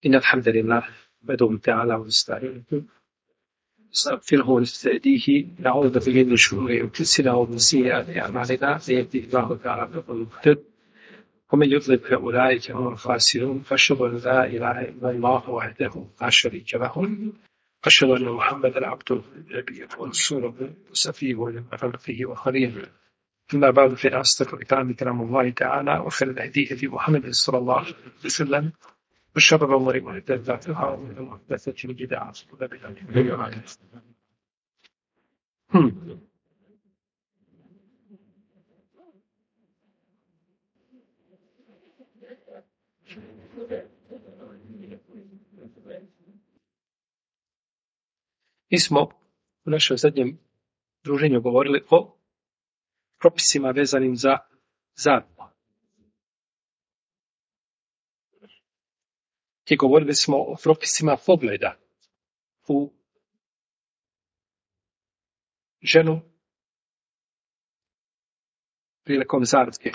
إن الحمد لله نحمده تعالى ونستعينه نستغفره ونستهديه نعوذ به من شرور أنفسنا ومن سيئات أعمالنا من يهده الله تعالى فهو المهتد ومن يضلل فأولئك هم الخاسرون فأشهد أن لا إله إلا الله وحده لا شريك له أشهد أن محمدا عبده ورسوله وصفيه من خلقه وخليله أما بعد فإن أصدق الكلام كلام الله تعالى وخير الهدي هدي محمد صلى الله عليه وسلم وشر الأمور محدثاتها وكل محدثة بدعة وكل بدعة ضلالة. Mi smo u našem zadnjem druženju govorili o propisima vezanim za zadnju. I govorili smo o propisima pogleda u ženu prilikom zadnje.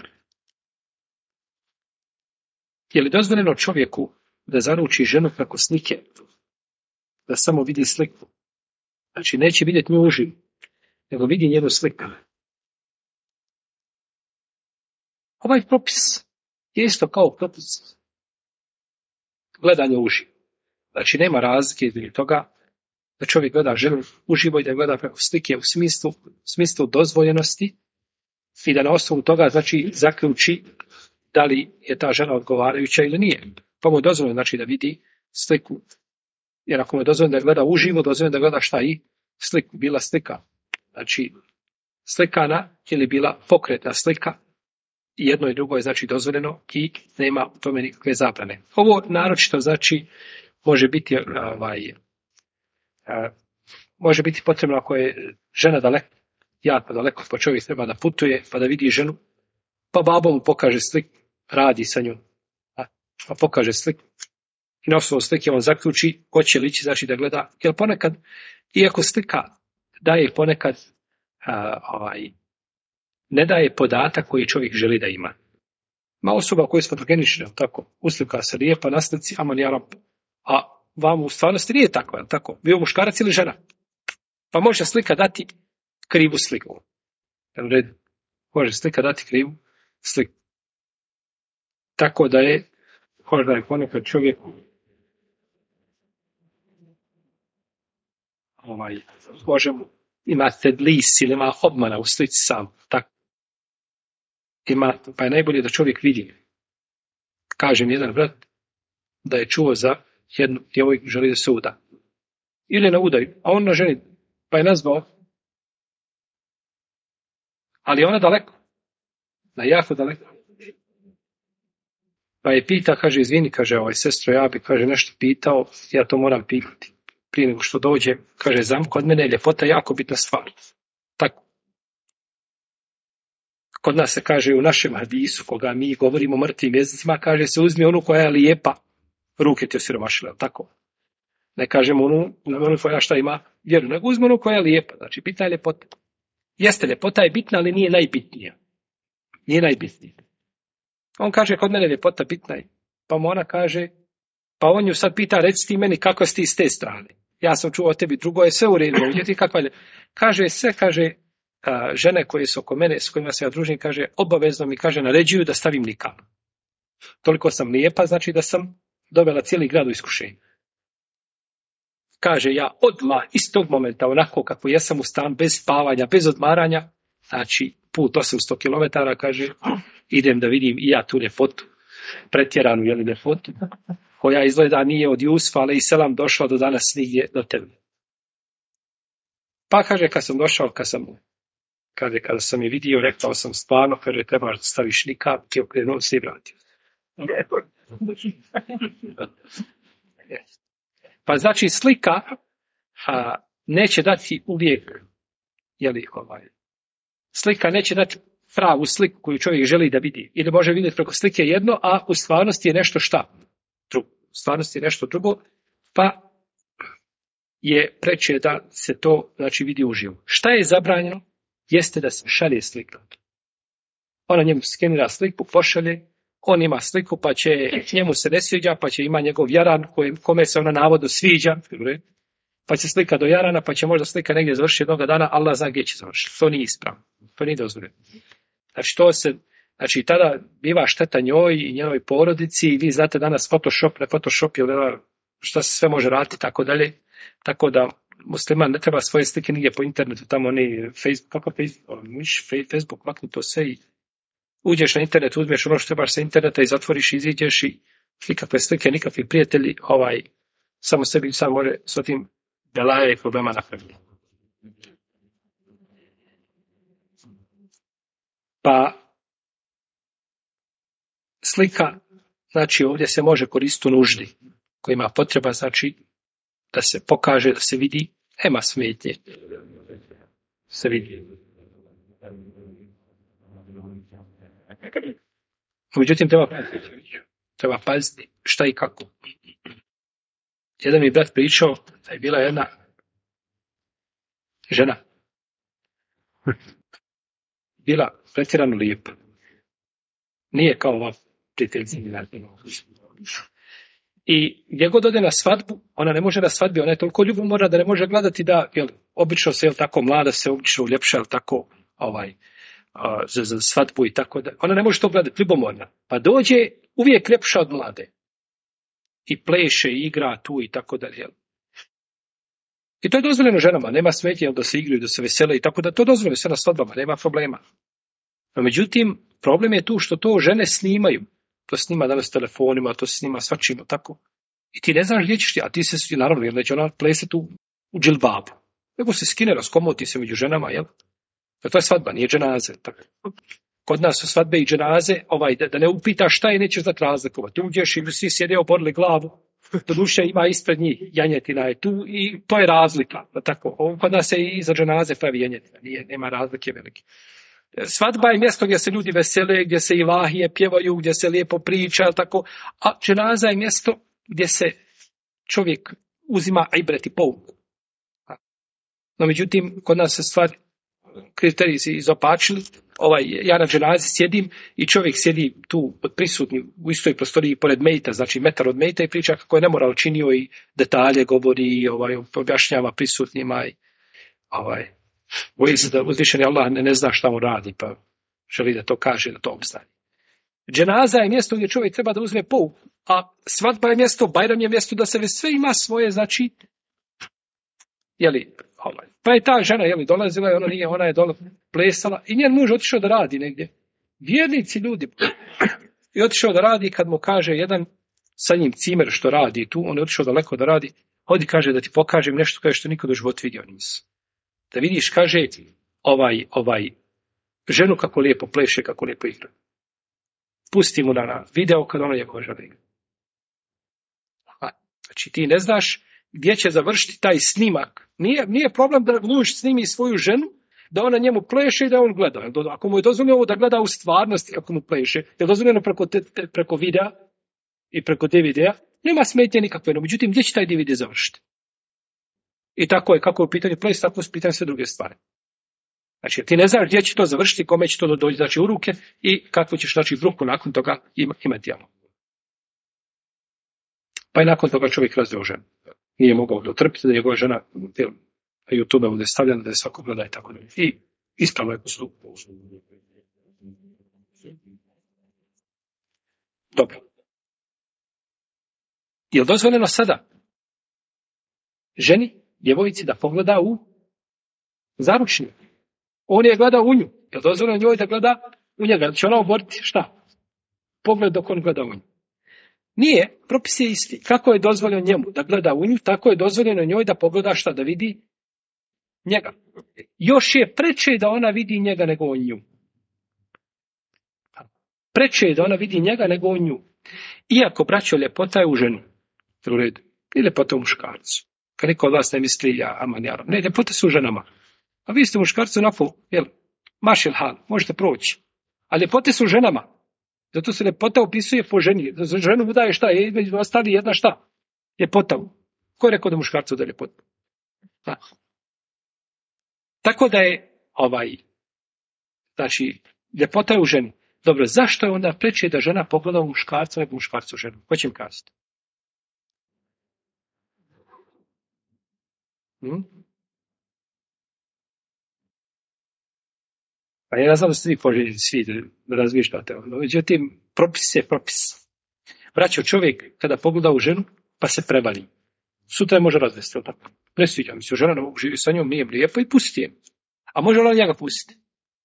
Je li dozvoljeno čovjeku da zaruči ženu preko slike, da samo vidi sliku? Znači, neće vidjeti nju uživo, nego vidi njenu sliku. Ovaj propis je isto kao propis gledanja uživo. Znači, nema razlike između toga da čovjek gleda ženu uživo i da gleda preko slike u smislu dozvoljenosti i da na osnovu toga, znači, zaključi da li je ta žena odgovarajuća ili nije. Pa mu je dozvoljeno, znači, da vidi sliku. Jer ako mu je dozvoljeno da gleda uživo, dozvoljeno da gleda šta i sliku, bila slika. Znači, slikana ili bila pokretna slika, i jedno i drugo je, znači, dozvoljeno i nema u tome nikakve zabrane. Ovo naročito, znači, može biti potrebno ako je žena daleko, jako daleko, pa čovjek treba da putuje, pa da vidi ženu, pa babo mu pokaže sliku, radi sa njom, pa pokaže sliku. I na osnovu slike on zaključi hoće li ići, znači da gleda, jer ponekad, iako slika daje ponekad, ne daje podatak koji čovjek želi da ima. Ma osoba koja je fotogenična, tako, uslika se lijepa na slici, a vam u stvarnosti nije tako, tako, bio muškarac ili žena. Pa može slika dati krivu sliku. Može slika dati krivu sliku. Tako da je, možda je ponekad čovjek možemo imati tedlis ili ima obmana u slici sam, tako. Pa je najbolje da čovjek vidi. Kaže mi jedan brat da je čuo za jednu djevojku želi da se uda. Ili na udaju, a on na ženi, pa je nazvao. Ali ona daleko. Jako daleko. Pa je pita, kaže, izvini, kaže, sestro, ja bi, kaže, nešto pitao, ja to moram pitati. Prije nego što dođe, kaže, kod mene je ljepota jako bitna stvar. Tako. Kod nas se kaže u našem hadisu, koga mi govorimo mrtvim jezicima, kaže se uzmi onu koja je lijepa, ruke ti osiromašile, tako? Ne kažemo onu koja šta ima vjeru, nego uzmi onu koja je lijepa, znači bitna je ljepota. Jeste, ljepota je bitna, ali nije najbitnija. Nije najbitnija. On kaže, kod mene je ljepota bitna je. Pa mu ona kaže, pa on ju sad pita, reci ti meni kako si ti s te strane. Ja sam čuo o tebi, drugo je sve u redu, vidjeti kakva je. Kaže sve, kaže, žene koje su oko mene, s kojima se ja družim, kaže, obavezno mi, kaže, naređuju da stavim nikab. Toliko sam lijepa, znači da sam dovela cijeli grad u iskušenje. Kaže, ja odmah iz tog momenta, onako kako jesam u stan, bez spavanja, bez odmaranja, znači put 800 km, kaže, idem da vidim i ja tu ljepotu, pretjeranu ljepotu, koja izgleda nije od Jusufa, ali i selam došla do danas nigdje do tebe. Pa kaže, kad sam došao, kada sam je vidio, rekao sam stvarno, kaže, treba da staviš nikab, ti okrenuo se i vratio. Pa znači slika neće dati uvijek, slika neće dati pravu sliku koju čovjek želi da vidi. Ili može vidjeti preko slike jedno, a u stvarnosti je nešto šta? Drugo. U stvarnosti je nešto drugo, pa je preče da se to, znači, vidi uživo. Šta je zabranjeno? Jeste da se šalje slika. Ona njemu skenira sliku, pošalje, on ima sliku, pa će njemu se ne sviđa, pa će ima njegov jaran kome se ona navodno sviđa, pa će slika do jarana, pa će možda slika negdje završiti jednoga dana, Allah zna gdje će završiti. To nije ispravno. To nije dozvoljeno. Znači, tada biva šteta njoj i njenoj porodici i vi znate danas Photoshop, ne Photoshop, šta se sve može raditi, tako dalje. Tako da musliman ne treba svoje slike nigdje po internetu, tamo oni Facebook, makni to sve i uđeš na internet, uzmeš ono što trebaš sa interneta i zatvoriš, iziđeš i nikakve slike, nikakvi prijatelji, samo sebi sam može s tim belaje i problema napraviti. Pa slika, znači ovdje se može koristiti u nuždi, koja ima potreba, znači da se pokaže, da se vidi, nema smetnje. Se vidi. Međutim, treba paziti šta i kako. Jedan mi brat pričao da je bila jedna žena. Bila pretjerano lijepa. Nije kao ova prijateljica. I gdje god ode na svadbu, ona ne može na svadbi, ona je toliko ljubomorna da ne može gledati da, obično se, tako mlada se obično uljepša, tako, za svadbu i tako da. Ona ne može to gledati, ljubomorna. Pa dođe uvijek ljepša od mlade. I pleše, i igra tu i tako dalje. I to je dozvoljeno ženama, nema smetnje da se igraju, da se vesele i tako da to dozvoljeno sve na svadbama, nema problema. No međutim, problem je tu što to žene snimaju. To snima danas telefonima, to se snima svačim, tako. I ti ne znaš gdje ćeš ti, a ti se, naravno, jer neće ona plesati u džilbabu. Nego se skine, raskomoti se među ženama, jel? To je svadba, nije dženaze. Tako. Kod nas su svadbe i dženaze, da ne upitaš šta je, nećeš znati razlikovati. Uđeš i svi sjede oborili glavu, doduše ima ispred njih, janjetina je tu i to je razlika. Tako. Kod nas se i za dženaze pravi janjetina, nema razlike velike. Svadba je mjesto gdje se ljudi vesele, gdje se ilahije pjevaju, gdje se lijepo priča, tako, a dženaza je mjesto gdje se čovjek uzima ibret i pouku. No međutim, kod nas se stvari, kriteriji se izopačili, ja na dženazi sjedim i čovjek sjedi tu prisutni u istoj prostoriji pored mejta, znači metar od mejta i priča kako je nemoral činio i detalje govori i objašnjava prisutnima i boji se da uzvišeni Allah ne zna šta on radi, pa želi da to kaže, da to obstane. Dženaza je mjesto gdje čovjek treba da uzme pouku, a svadba je mjesto, Bajram je mjesto da se sve ima svoje, znači, pa je ta žena, dolazila i ona je dole plesala i njen muž otišao da radi negdje. Vjernici ljudi. I otišao da radi kad mu kaže jedan sa njim cimer što radi tu, on je otišao daleko da radi, hodi kaže da ti pokažem nešto kaže što nikad u životu vidio nisam. Da vidiš, kaže, ženu kako lijepo pleše, kako lijepo igra. Pusti mu na video kad ona lijepo žele igra. Znači ti ne znaš gdje će završiti taj snimak. Nije problem da muž snimi svoju ženu, da ona njemu pleše i da on gleda. Ako mu je dozvoljeno da gleda u stvarnosti kako mu pleše, je dozvoljeno preko videa i preko DVD-a, nema smetnje nikakve. No, međutim, gdje će taj DVD završiti? I tako je, kako je u pitanju ples, tako je u pitanju sve druge stvari. Znači, ti ne znaš gdje će to završiti, kome će to doći, znači, u ruke i kakvu ćeš, znači, bruku nakon toga imati. Pa je nakon toga čovjek razveo ženu. Nije mogao dotrpiti da njegova žena na YouTube bude stavljena, da je svako gleda i tako dalje. I ispravno je postup. Dobro. Je li dozvoljeno sada ženi, djevojci da pogleda u zaručnik? On je gledao u nju. Je li dozvoljeno njoj da gleda u njega? Će ona oboriti šta? Pogled dok on gleda u nju. Nije, propis je isti. Kako je dozvoljeno njemu da gleda u nju, tako je dozvoljeno njoj da pogleda šta, da vidi njega. Još je preče da ona vidi njega nego on nju. Preče je da ona vidi njega nego on nju. Iako, braćo, ljepota je u ženu. U redu. I ljepota u muškarcu. Kad niko od vas ne misli, ne, ljepote su u ženama. A vi ste muškarci onako, mašil hal, možete proći. A ljepote su u ženama. Zato se ljepota opisuje po ženi. Za ženu daje šta? Između ostali jedna šta? Ljepota. Ko je rekao da muškarcu da je ljepota? Tako da je znači, ljepota je u ženi. Dobro, zašto je onda preče da žena pogleda u muškarca nego muškarcu ženu? Ko će mi kazati? Pa ja znam da ste vi poželjni svi da razmišljate. Međutim, propis je propis. Braćo, čovjek kada pogleda u ženu, pa se prevali. Sutra je može razvesti, tako? Ne sviđa mi se, žena ne mogu živjeti sa njom, nije lijepo i pusti je. A može ona njega pustiti?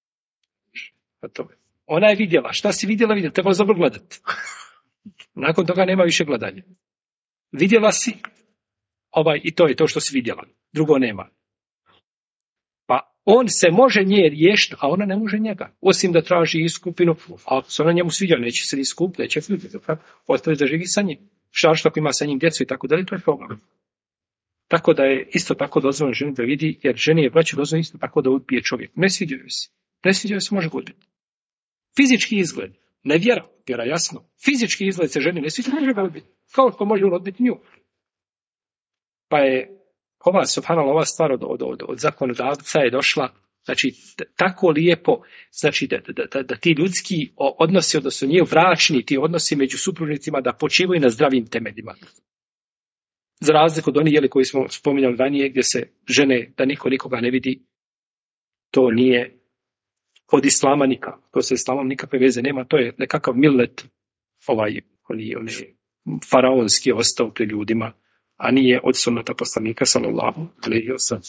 Ona je vidjela. Šta si vidjela? Trebalo dobro gledati. Nakon toga nema više gledanja. Vidjela si i to je to što si vidjela. Drugo nema. Pa on se može nje riješiti, a ona ne može njega. Osim da traži iskupinu, a ako se ona njemu sviđa, neće se iskupiti, neće ostaviti da živi sa njim. Što ako ima sa njim djecu i tako dalje, to je problem. Tako da je isto tako dozvoljeno ženi da vidi, jer ženi je braću dozvoljeno isto tako da odbije čovjek. Ne sviđa joj se. Ne sviđa joj se, može ga odbiti. Fizički izgled, ne vjera jasno. Fizički izgled se ženi ne sviđa, može ga odbiti. Kao što može odbiti nju. Pa je ova stvar od zakonodavca je došla, znači, tako lijepo, znači, da ti ljudski odnosi, odnosno nije bračni, ti odnosi među supružnicima da počivaju na zdravim temeljima. Za razliku od onih koji smo spominjali ranije, gdje se žene, da niko nikoga ne vidi, to nije od islama nikako. To se islamom nikakve veze nema, to je nekakav millet, oni faraonski ostao pri ljudima, a nije od sunnata poslanika sallallahu alejhi ve sellem.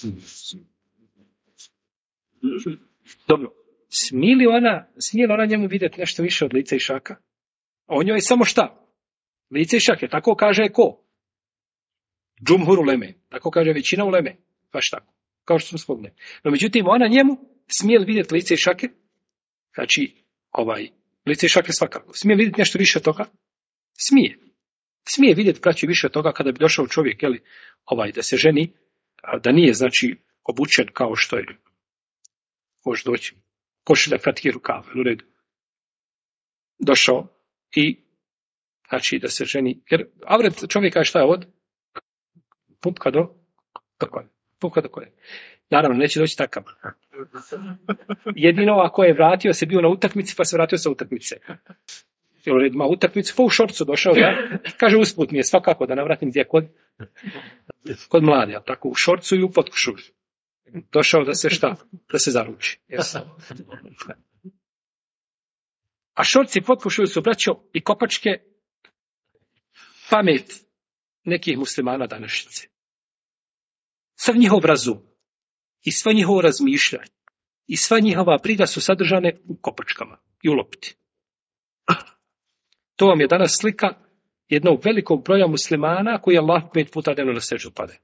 Dobro, smije li ona njemu vidjeti nešto više od lica i šaka? A o njoj je samo šta? Lice i šake, tako kaže ko? Džumhur uleme, tako kaže većina uleme, baš tako, kao što smo spomenuli. No međutim, ona njemu smije li vidjeti lice i šake? Znači, lice i šake svakako. Smije vidjeti nešto više od toga? Smije. Smije vidjeti praći više od toga kada bi došao čovjek, da se ženi, da nije, znači, obučen kao što je, može doći, košulja, kratki rukav, u redu. Došao i, znači, da se ženi, jer avret čovjeka je šta je od? Pupka do koljena. Naravno, neće doći takav. Jedino ako je vratio se bio na utakmici, pa se vratio sa utakmice. Jer ima utakmicu, pa u šorcu došao, da, kaže usput mi je svakako da navratim gdje kod mladi, tako u šorcu i u potkušu. Došao da se šta? Da se zaruči. Yes. A šorci i potkušu su, braćo, i kopačke pamet nekih muslimana današnjice. Sav njihov razum i sva njihovo razmišljanje i sva njihova briga su sadržane u kopačkama i u lopti. To vam je danas slika jednog velikog broja muslimana koji je Allah 5 puta dnevno na seždu pade.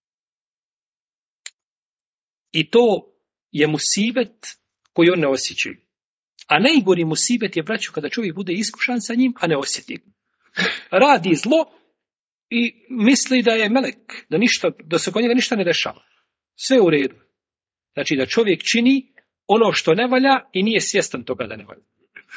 I to je musibet koji on ne osjećaju. A najgori musibet je, braćo, kada čovjek bude iskušan sa njim, a ne osjeti. Radi zlo i misli da je melek, da se kod njega ništa ne dešava. Sve u redu. Znači da čovjek čini ono što ne valja i nije svjestan toga da ne valja.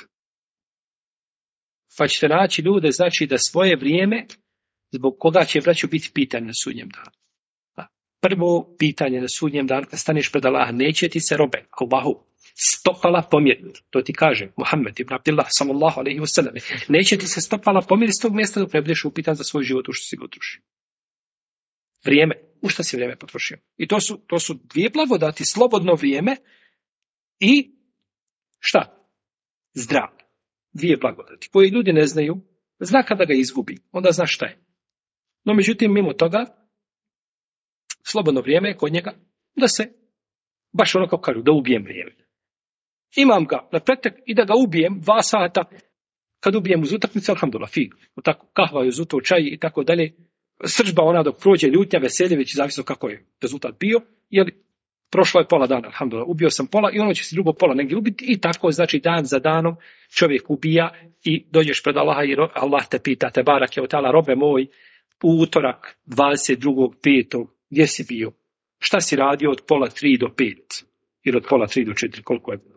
Pa ćete naći ljude, znači da svoje vrijeme, zbog koga će, braćo, biti pitanje na sudnjem danu. Prvo pitanje na sudnjem danu, kad staneš pred Allaha, neće ti se robe, Allahu, stopala pomjeriti. To ti kaže Muhammed ibn Abdillah, sallallahu alejhi ve sellem. Neće ti se stopala pomjeriti s tog mjesta dok ne budeš upitan za svoj život u što si ga utrošio. Vrijeme. U što si vrijeme potrošio? I to su dvije blagodati, slobodno vrijeme i šta? Zdravlje. Dvije blagodati koje ljudi ne znaju, zna kada ga izgubi, onda zna šta je. No međutim, mimo toga, slobodno vrijeme je kod njega da se, baš ono kao kažu, da ubijem vrijeme. Imam ga na pretek i da ga ubijem 2 sata, kad ubijem uz utakmicu, alhamdulillah, tako, kahva uz uto, čaj i tako dalje, srdžba ona dok prođe, ljutnja, veselje, već zavisno kako je rezultat bio, jer prošlo je pola dana, alhamdulillah, ubio sam pola i ono će se drugo pola negdje ubiti i tako, znači dan za danom čovjek ubija i dođeš pred Allaha i Allah te pita, te barak je od tala, robe moj, u utorak 22.5. gdje si bio? Šta si radio od 2:30 do 5? Ili od 2:30 do 4, koliko je?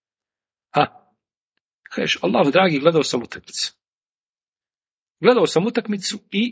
Kažeš, Allah dragi, gledao sam utakmicu. Gledao sam utakmicu i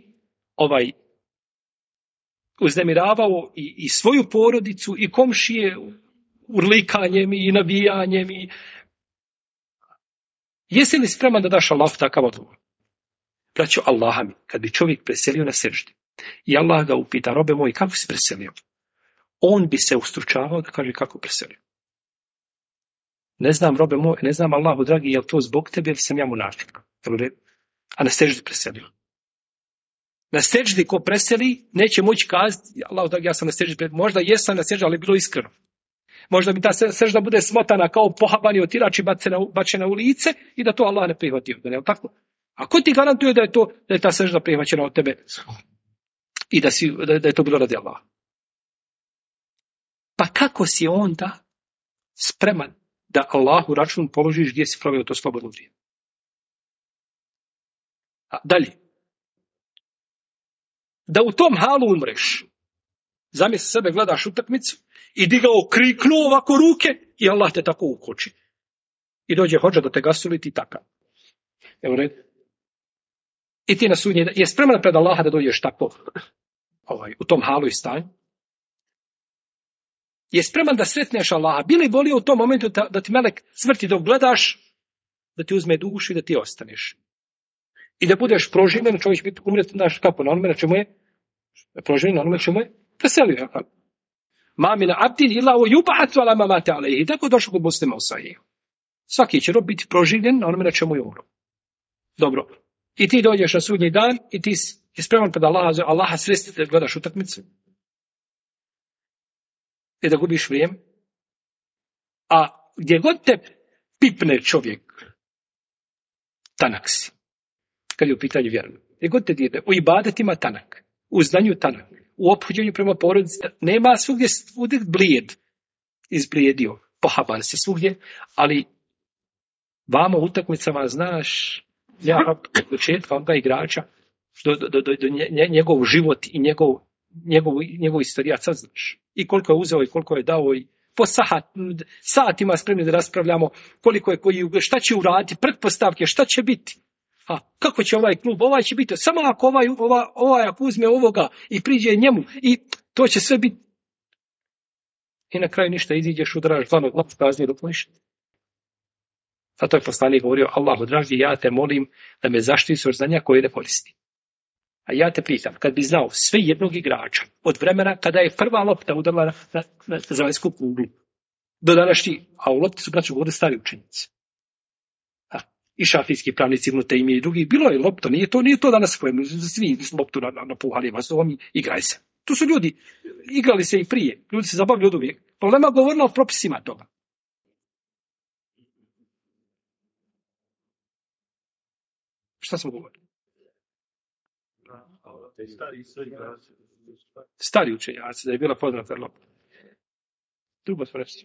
uznemiravao i svoju porodicu i komšije urlikanjem i navijanjem Jesi li spreman da daš Allahu takav odgovor? Braćo, Allaha mi, kad bi čovjek preselio na seždi i Allah ga upita, robe moj, kako si preselio? On bi se ustručavao da kaže kako preselio. Ne znam, robe moj, ne znam, Allahu dragi, je li to zbog tebe ili sam ja munafik? A na seždi preselio. Na seždi ko preseli, neće moći kazati, Allahu dragi, ja sam na seždi, možda jesam na seždi, ali bilo iskreno. Možda bi ta sežda bude smotana kao pohabani otirač i bačena u lice i da to Allah ne prihvatio. Da ne, tako? A ko ti garantuje da je ta sežda prihvaćena od tebe i da je to bilo radi Allaha? Pa kako si onda spreman da Allahu račun položiš gdje si proveo to slobodno vrijeme? A dalje. Da u tom halu umreš. Zamisli sebe, gledaš utakmicu i digao, kriknuo ovako ruke i Allah te tako ukoči. I dođe hođa da te gasuli ti takav. Evo red. I ti na sudnji, je spreman pred Allaha da dođeš tako u tom halu i stanju? Je spreman da sretneš Allaha? Bili volio u tom momentu da ti melek smrti dok gledaš, da ti uzme dušu i da ti ostaneš? I da budeš proživljen, čovjek biti umreti, znaš kako, na onome na čemu je? Proživljen, na onome na čemu je? Preselio. Mamina abdin illa o juba'atu ala mamate alaihi. Tako došlo kod muslima u sahih. Svaki će rob biti proživljen na onome na čemu je umro. Dobro. I ti dođeš na sudnji dan i ti je spreman pred Allaha sresti da gledaš utakmicu i da gubiš vrijeme. A gdje god te pipne čovjek, tanak si. Kad je u pitanju vjerno. Gdje god te dirne, u ibadetima tanak, u znanju tanak, u ophođenju prema porodici, nema svugdje blijed. Izblijedio, pohaban se svugdje, ali vamo utakmicama znaš, ja od početka onda igrača, do njegov život i njegov istorijat saznaš. I koliko je uzeo i koliko je dao i po satima spremni da raspravljamo koliko je koji, šta će uraditi, pretpostavke, šta će biti. A kako će ovaj klub, ovaj će biti, samo ako ovaj ako uzme ovoga i priđe njemu i to će sve biti. I na kraju ništa, iziđeš, udaraš dlanog kazni dok ništa. Zato je poslanik govorio, Allahu dragi, ja te molim da me zaštitiš od znanja koje ne koristi. A ja te pitam, kad bi znao sve jednog igrača od vremena kada je prva lopta udarila na zemaljsku kuglu do današnji, a u lopti su braću govorili stari učenici. I šafijski pravnici unutar ime i drugi, bilo je lopto, nije to danas pojemno, svi loptu napuhali vas, igraj se. Tu su ljudi, igrali se i prije, ljudi se zabavljaju od uvijek. Problema govorila o propisima toga. Šta smo govorili? Stari učenjaci, da je bila poznata lopta. Drugo smo reći.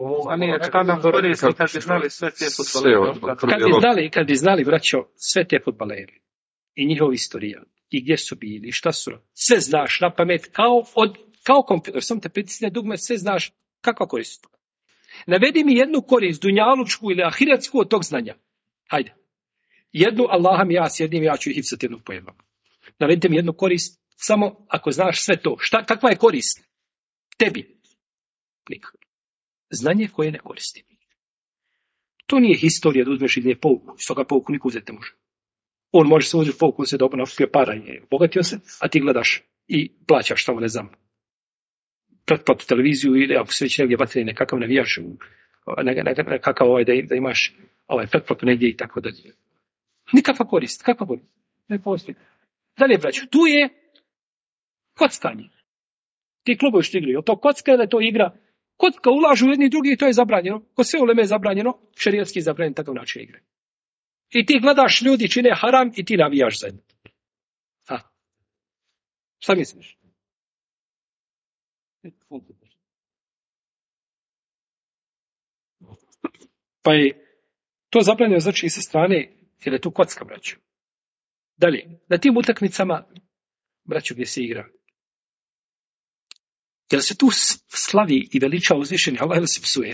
Kad bi znali, braćo, sve te fudbalere i njihov istorija, i gdje su bili, i šta su, sve znaš na pamet, kao kompjuter, sam te pritisne dugme, sve znaš kakva korist. Navedi mi jednu korist, dunjalučku ili ahiretsku od tog znanja. Hajde. Jednu, Allaha mi ja sjedim, ja ću ih hipsati jednog po jednog. Navedite mi jednu korist, samo ako znaš sve to. Kakva je korist? Tebi. Nikak. Znanje koje ne koristi. To nije historija da uzmeš iz pouku. Iz toga pouku niko uzeti ne može. On može se uzeti pouku, se dobro nakupio para i obogatio se, a ti gledaš i plaćaš tamo, ne znam, pretplatu televiziju ili ako se već negdje vatri nekakav navijaš, nekakav da imaš pretplatu negdje i tako dalje. Nikakva korist. Kakva korist? Ne postoji. Dalje, braću, tu je kockanje. Ti klubovi što igraju, to kocka ili to igra? Kocka ulažu jedni i drugi i to je zabranjeno. Ko sve uleme je zabranjeno, šerijatski je zabranjen takav način igre. I ti gledaš ljudi čine haram i ti navijaš zajedno. Šta misliš? Pa je to zabranjeno znači i sa strane, jer je tu kocka, braću. Dalje, na tim utakmicama, braću, gdje se igra, jer se tu slavi i veliča uzvišeni Allah ili se psuje?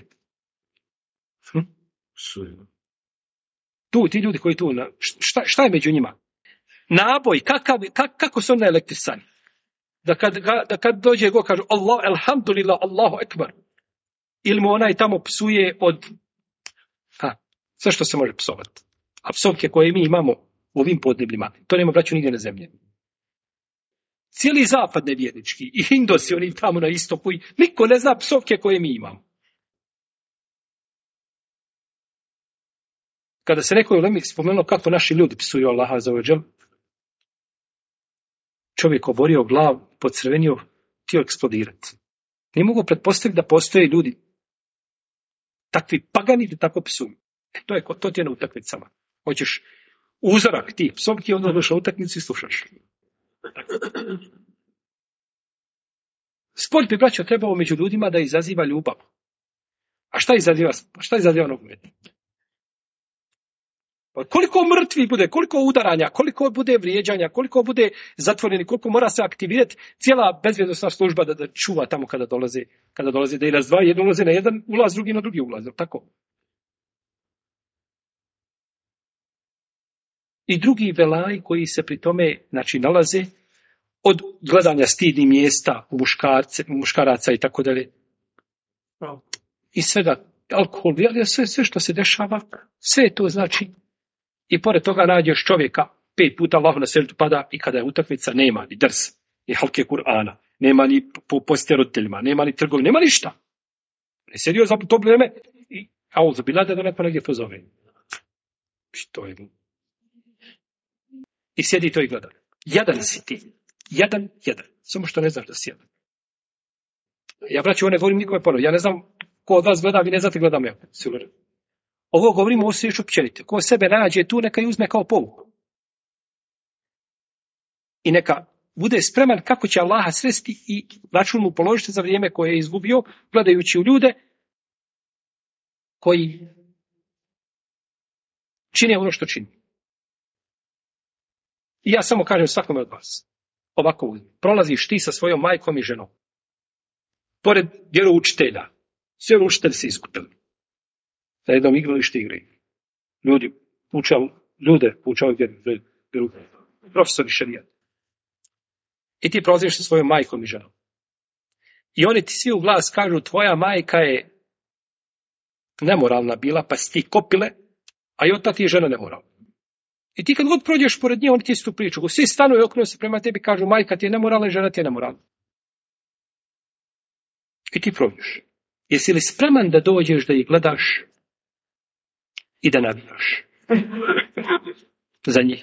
Psuje. Tu, ti ljudi koji tu, šta je među njima? Naboj, kako su oni elektrisani? Da kad dođe go kaže Allah, alhamdulillah, Allahu ekbar. Ili mu onaj tamo psuje od sve što se može psovati. A psovke koje mi imamo u ovim podnebljima, to nema braću nigdje na zemlji. Cijeli zapad nevjernički i Indosi, oni tamo na istoku, niko ne zna psovke koje mi imamo. Kada se neko u Lemih spomenuo kako naši ljudi psuju Allaha za ođel, čovjek oborio glav, podcrvenio, htio eksplodirati. Nije mogu pretpostaviti da postoje ljudi takvi pagani da tako psuju. To ti je na utakmicama. Hoćeš uzorak tih psovki, onda došao na utakmicu i slušaš. Sport bi, braćo, trebao među ljudima da izaziva ljubav. A šta izaziva nogomet? Koliko mrtvi bude, koliko udaranja, koliko bude vrijeđanja, koliko bude zatvoreni, koliko mora se aktivirati cijela bezbjednosna služba da čuva tamo kada dolaze da i razdvaja, jedan ulaze na jedan ulaz, drugi na drugi ulaz, tako? I drugi velaji koji se pri tome, nalaze od gledanja stidnih mjesta u muškaraca i tako dalje. I svega, alkohol, sve što se dešava, sve to znači. I pored toga nađeš čovjeka, 5 puta Allahu na seždu pada i kada je utakmica nema ni drs, ni halke Kur'ana, nema ni posjete roditeljima, nema ni trgovine, nema ništa. Ne sjedio za to vrijeme i auzu bilada da neko negdje pozove. Što je? I sjedi to i gleda. Jadan si ti. Jadan. Samo što ne znaš da si jadan. Ja, braću, ne govorim nikome ponovno. Ja ne znam ko od vas gleda, vi ne znate gledam ja. Ovo govorimo o svijeću općenito. Ko sebe nađe tu, neka i uzme kao pouku. I neka bude spreman kako će Allaha sresti i račun mu položiti za vrijeme koje je izgubio, gledajući u ljude koji čine ono što čini. I ja samo kažem svakome od vas. Ovako, prolaziš ti sa svojom majkom i ženom. Pored vjeroučitelja. Svi vjeroučitelji se iskupili. Na jednom igralište igraju. Ljude poučavaju vjeru. Profesori šerijata. I ti prolaziš sa svojom majkom i ženom. I oni ti svi u glas kažu, tvoja majka je nemoralna bila, pa si ti kopile, a i od tada ti je žena nemoralna. I ti kad god prođeš pored nje, oni ti istu priču. Ko svi stanu i okrenuo se prema tebi, kažu, majka ti je nemoralna i žena ti je nemoralna. I ti prođeš. Jesi li spreman da dođeš da ih gledaš i da navijaš za njih?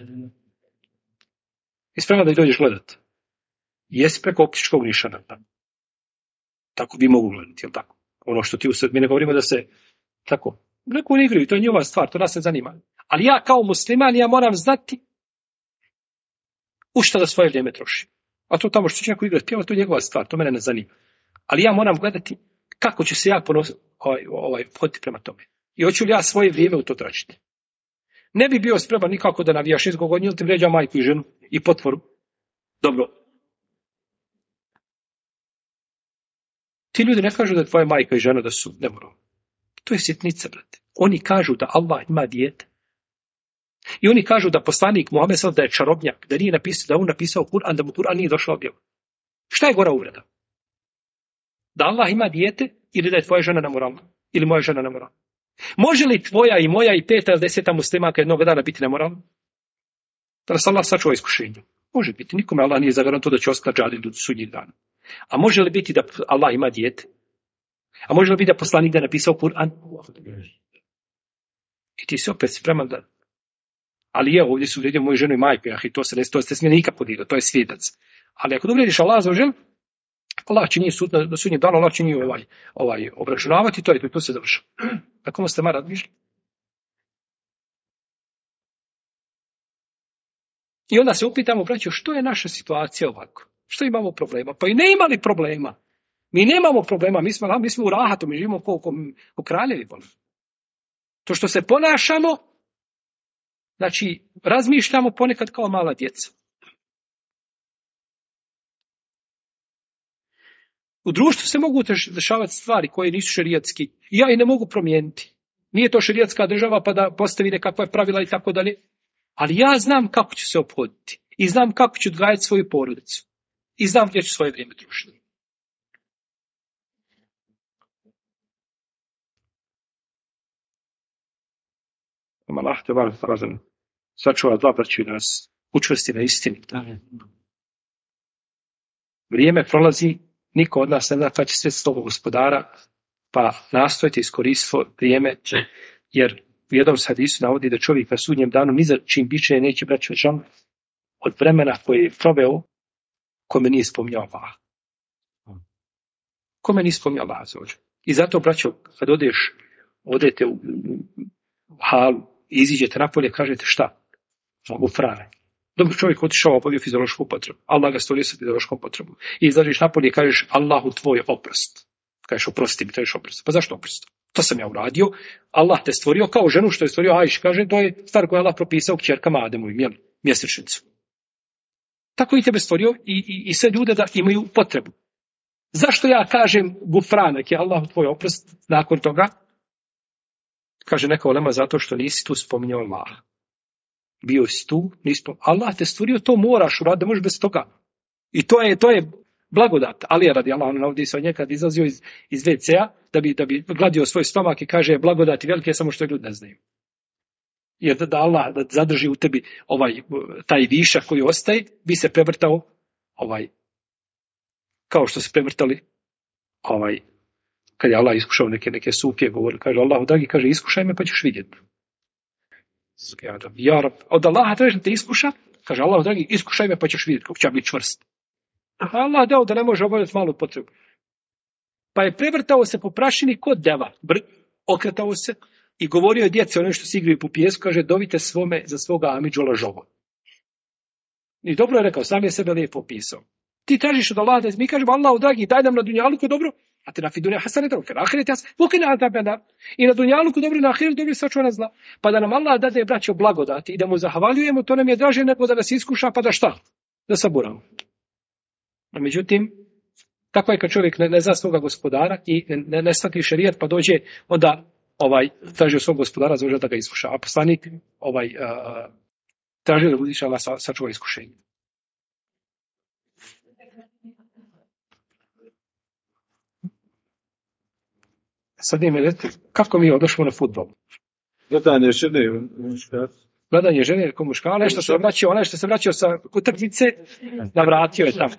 I spreman da ih dođeš gledat? Jesi preko optičkog nišana. Tako bi mogu gledati, jel tako? Ono što ti mi ne govorimo da se tako, neko ne igraju, to je njihova stvar, to nas ne zanima. Ali ja kao musliman, ja moram znati u šta za svoje vrijeme troši. A to tamo što će neko igrati, to je njegova stvar, to mene ne zanima. Ali ja moram gledati kako ću se ja poditi prema tome. I hoću li ja svoje vrijeme u to tražiti. Ne bi bio spreman nikako da navijaš izgog od njih, ti vređa majku i ženu i potvoru. Dobro. Ti ljudi ne kažu da je tvoja majka i žena da su nemoralni. To je sitnica, brate. Oni kažu da Allah ima dijete. I oni kažu da poslanik Muhammed da je čarobnjak, da nije napisao, da on napisao Kur'an, da mu Kur'an nije došao objavu. Šta je gora uvreda? Da Allah ima dijete ili da je tvoja žena nemoralna? Ili moja žena nemoralna? Može li tvoja i moja i 5 ili 10 muslimaka jednog dana biti nemoralna? Da nas Allah sačuva iskušenju. Može biti. Nikome Allah nije zagarantovao da će ostati džahil do sudnjeg dana. A može li biti da Allah ima dijete? A može li biti da poslanik da je napisao Kur'an? I ti si opet spreman da... Ali ovdje su uvrijedio moju ženu i majku, to se smije nikak podirati, to je svjedac. Ali ako uvrijediš Allah za žel, Allah će njih na sudnjem danu, Allah će njih obračunavati, to se završa. Na komu ste mara razmišljali? I onda se upitamo, braćo, što je naša situacija ovako? Što imamo problema? Pa i ne imali problema. Mi nemamo problema, mi smo u rahatu, mi živimo ko kraljevi. To što se ponašamo, znači razmišljamo ponekad kao mala djeca. U društvu se mogu dešavati stvari koje nisu šerijatski. Ja ih ne mogu promijeniti. Nije to šerijatska država pa da postavi nekakva pravila i tako dalje. Ali ja znam kako ću se ophoditi. I znam kako ću odgajati svoju porodicu. I znam gdje ću svoje vrijeme trošiti. Allah te bar razum. Sačuva zla, braću, i nas učvrsti na istini. Vrijeme prolazi, niko od nas ne zna kada će sret s tog gospodara, pa nastojite iskoristiti vrijeme, jer u jednom hadisu navodi da čovjek na sudnjem danu ni za čim biće neće braću žal od vremena koje je proveo kome nije spominjao Allah. Kome nije spominjao Allah. I zato, braćo, kad odete u halu i iziđete napolje, kažete šta? Gufrane. Dobro, čovjek otišao, obavio fiziološku potrebu. Allah ga stvorio sa fiziološkom potrebom. I izlaziš napolje i kažeš Allahu tvoj oprost. Kažeš oprosti mi, kažeš oprost. Pa zašto oprost? To sam ja uradio. Allah te stvorio kao ženu što je stvorio Ajš. Kaže, to je stvar koju je Allah propisao kćerkama Ademovim, mjesečnicu. Tako i tebe stvorio i sve ljude da imaju potrebu. Zašto ja kažem gufranak je Allahu tvoj oprost nakon toga? Kaže neka ulema zato što nisi tu spominjao Allah. Bio si tu, Allah te stvorio, to moraš uraditi, da možeš bez toga. I to je blagodat. Ali je radi Allah, on ovdje se od njega izlazio iz WC-a da bi gladio svoj stomak i kaže blagodati velike, samo što ljudi ne znaju. Jer da Allah da zadrži u tebi taj višak koji ostaje, bi se prevrtao kao što se prevrtali kad je Allah iskušao neke sufije, govori, kaže Allahu dragi, kaže iskušaj me pa ćeš vidjeti. Ja Rab, od Allaha traži da te iskuša, kaže Allahu dragi, iskušaj me pa ćeš vidjeti kako će biti čvrst. Allah dao da ne može obavljati malu potrebu. Pa je prevrtao se po prašini kod deva, okretao se i govorio djeci ono što se igraju po pijesku, kaže dovite svome za svoga amidžu lažovo. I dobro je rekao, sam je sebe lijepo opisao. Ti tražiš od Allaha, mi kažemo Allahu dragi, daj nam na dunjaluku dobro, a te na fidunja hasaneta, na ahiret i na dunjaluku dobro, na ahiret dobro, sačuva nas zla. Pa da nam Allah dade, braćo, blagodati i da mu zahvaljujemo, to nam je draže nego da nas iskuša, pa da šta? Da saburamo. Međutim, tako je kad čovjek ne zna svoga gospodara i ne shvati šerijat, pa dođe onda traži od svog gospodara za da ga iskuša. A poslanik traži da budiš Allah sačuva iskušenje. Sad mi recite, kako mi odošlo na fudbal? Gledanje žene muškarca. Gledanje žene ko muškarca, onaj što se vraćao sa utakmice, navratio je tamo.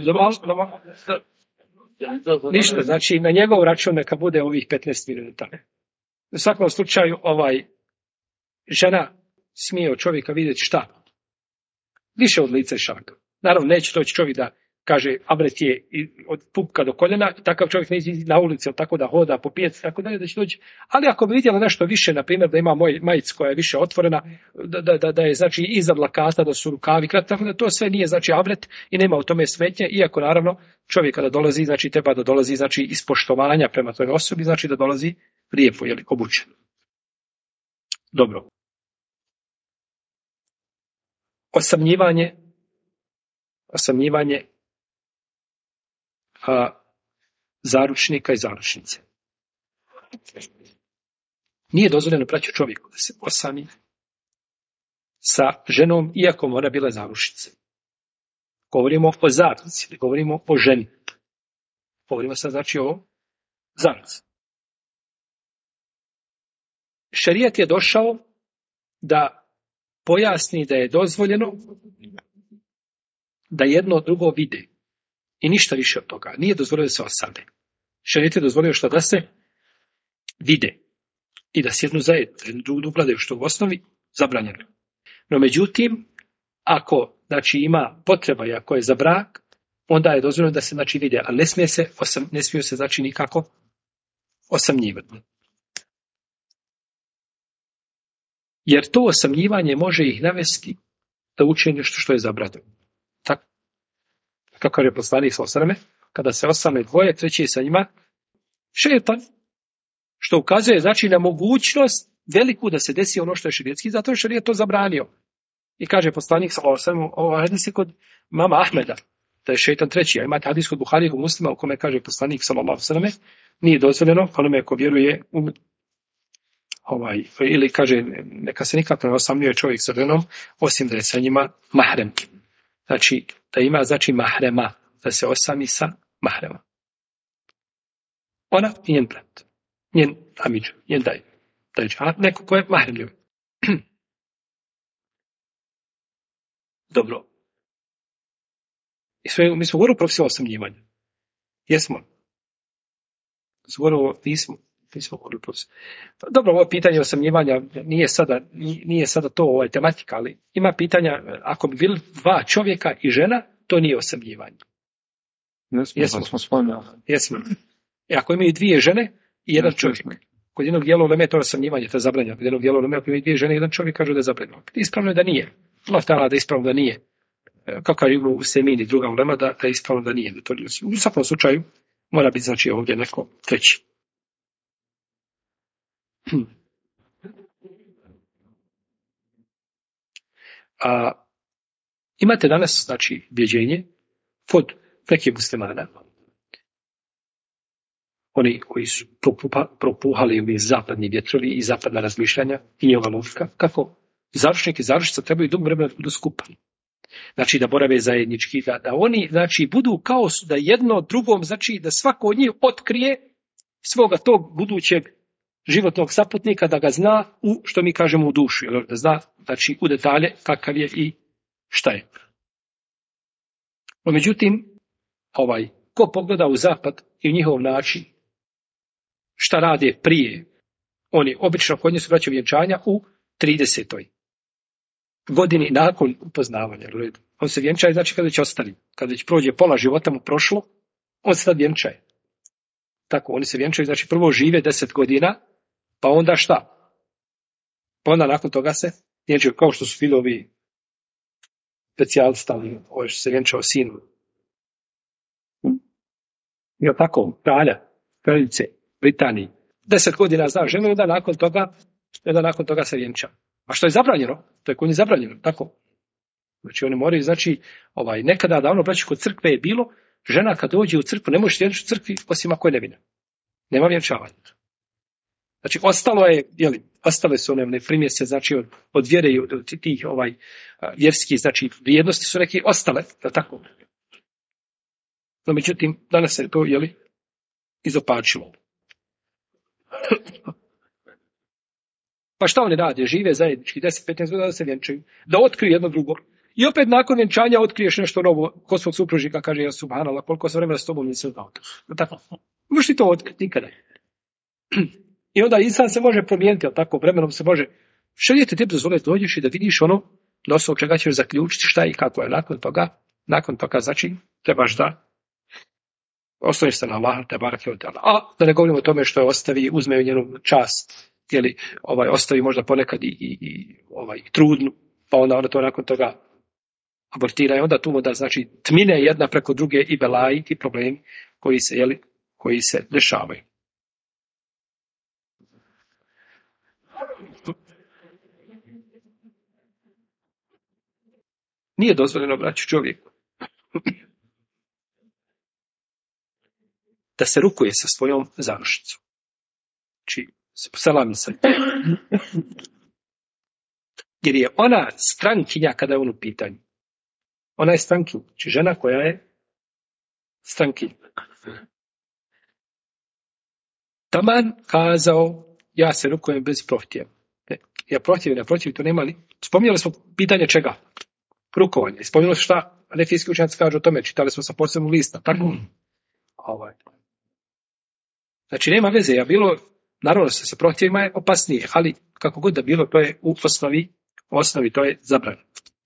Ništa, znači na njegov račun neka bude ovih 15 minuta. U svakom slučaju, žena smije od čovjeka vidjeti šta? Više od lica i šaka. Naravno, neće doći čovjek da kaže, avret je od pupka do koljena, takav čovjek ne izlazi na ulici, tako da hoda po pijaci, tako dalje, da će doći. Ali ako bi vidjela nešto više, na primjer, da ima majic koja je više otvorena, da je, znači, iza dlakata, da su rukavi, tako da to sve nije, znači, avret i nema u tome smetnje, iako, naravno, čovjek kada dolazi, znači, treba da dolazi, znači, iz poštovanja prema toj osobi, znači, da dolazi lijepo, obučen. Dobro. Osamnjivanje zaručnika i zaručnice. Nije dozvoljeno braću čovjeku da se osami sa ženom, iako mora bila zaručnica. Govorimo o zaručnici, ne govorimo o ženi. Govorimo sad znači o zaručnici. Šerijat je došao da pojasni da je dozvoljeno da jedno od drugo vide. I ništa više od toga. Nije dozvolio da se osade. Šerijat je dozvolio što da se vide. I da sjednu zajedno, da drugu gledaju, što u osnovi zabranjeno. No međutim, ako znači, ima potreba i ako je za brak, onda je dozvoljeno da se znači vide. Ali ne smiju se znači nikako osamnjivati. Jer to osamnjivanje može ih navesti da uče nešto što je zabranjeno. Tako. Kako je poslanik s.a.v. kada se osame dvoje, treći sa njima šejtan, što ukazuje znači na mogućnost veliku da se desi ono što je šerijatski, zato je šerijat to zabranio. I kaže poslanik s.a.v. ovo hadis je kod mama Ahmeda, da je šejtan treći, a imate hadis kod Buharija u Muslima u kome kaže poslanik s.a.v. nije dozvoljeno onome ko vjeruje ili kaže neka se nikako ne osamljuje čovjek sa ženom, osim da je sa njima mahrem. Znači, da ima, znači, mahrema, da se osami sa mahrema. Ona i njen brat, njen amidža, njen dajđa, neko ko je mahrem njoj. Dobro. Mi smo govorili o profesionalnom osamnjivanju. Jesmo? Nismo govorili profesionalno. Dobro, ovo pitanje osamnjivanja nije sada to tematika, ali ima pitanja, ako bi bili dva čovjeka i žena, to nije osamnjivanje. Jesmo. Ako imaju dvije žene i jedan čovjek. Kod jednog dijela uleme to je osamnjivanje, to je zabranjeno. Kod jednog dijela uleme ako imaju dvije žene i jedan čovjek kaže da je zabranjeno. Ispravno je da nije. Allah ta'ala da ispravno da nije. Kako je u Semini druga ulema da je ispravno da nije. U svakom slučaju mora biti znači ovdje neko treći. Imate danas znači bjeđenje kod nekih muslimana. Oni koji su propuhali ovi zapadni vjetrovi i zapadna razmišljanja i njegova logika, kako zaručnik i zaručnica trebaju dugo vremena da budu skupa. Znači da borave zajednički, da oni znači budu kao da jedno drugom, znači da svako od njih otkrije svoga tog budućeg životnog saputnika, da ga zna u, što mi kažemo, u dušu, da zna znači u detalje kakav je i šta je. No, međutim, ko pogleda u zapad i u njihov način šta rade prije, oni obično kod njih su braća vjenčanja u 30. godini nakon upoznavanja. On se vjenčaje, znači kada već ostali, kada već prođe pola života mu prošlo, on se tad vjenčaje. Tako, oni se vjenčaju, znači prvo žive 10 godina, pa onda šta? Pa onda nakon toga se vjenčaju, kao što su bili ovi specijalisti, ovo što se vjenčao sinu. I tako, kraljice, Britaniji. 10 godina zna ženu, onda nakon toga se vjenča. A što je zabranjeno? To je kod njih zabranjeno, tako. Znači oni moraju, znači, nekada davno, braći, kod crkve je bilo, žena kad dođe u crkvu, ne može vjenčati u crkvi osim ako je nevina. Nema vjenčavanja. Znači, ostale su one primjese, znači, od vjere i od tih vjerskih, znači, vrijednosti su neke ostale, da tako. No, međutim, danas se to, izopačilo. Pa šta oni rade? Žive zajednički 10-15 godina da se vjenčaju, da otkriju jedno drugo. I opet nakon vjenčanja otkriješ nešto novo kod svog supružnika, kaže ja subhanallah, koliko sam vremena s tobom nisam znao. Tako. Možeš ti to otkriti nikada. I onda insan se može promijeniti, ali tako vremenom se može. Šerijat ti dozvoli da dođeš i da vidiš ono na osnovu čega ćeš zaključiti šta i kako je. Nakon toga znači trebaš da osloniš se na Allaha te bareke ve teala. A da ne govorimo o tome što je ostavi, uzme njenu čast, ostavi možda ponekad i trudnu, pa onda to nakon toga abortira i onda tu znači tmine jedna preko druge i belaji i problemi koji se dešavaju. Nije dozvoljeno, braću, čovjeku da se rukuje sa svojom zaručnicom. Znači, se poselami sa jer je ona strankinja kada je on u pitanju. Ona je strankinja, znači žena koja je strankinja. Taman kazao, ja se rukujem bez prohtjeva. Ja protiv, to nema li. Spominjali smo pitanje čega? Rukovanje. Spominjali smo šta hanefijski učenjaci kažu o tome, čitali smo sa posebnog lista. Tako? Znači, nema veze. Naravno da se protivima je opasnije, ali kako god da bilo, to je u osnovi to je zabranjeno.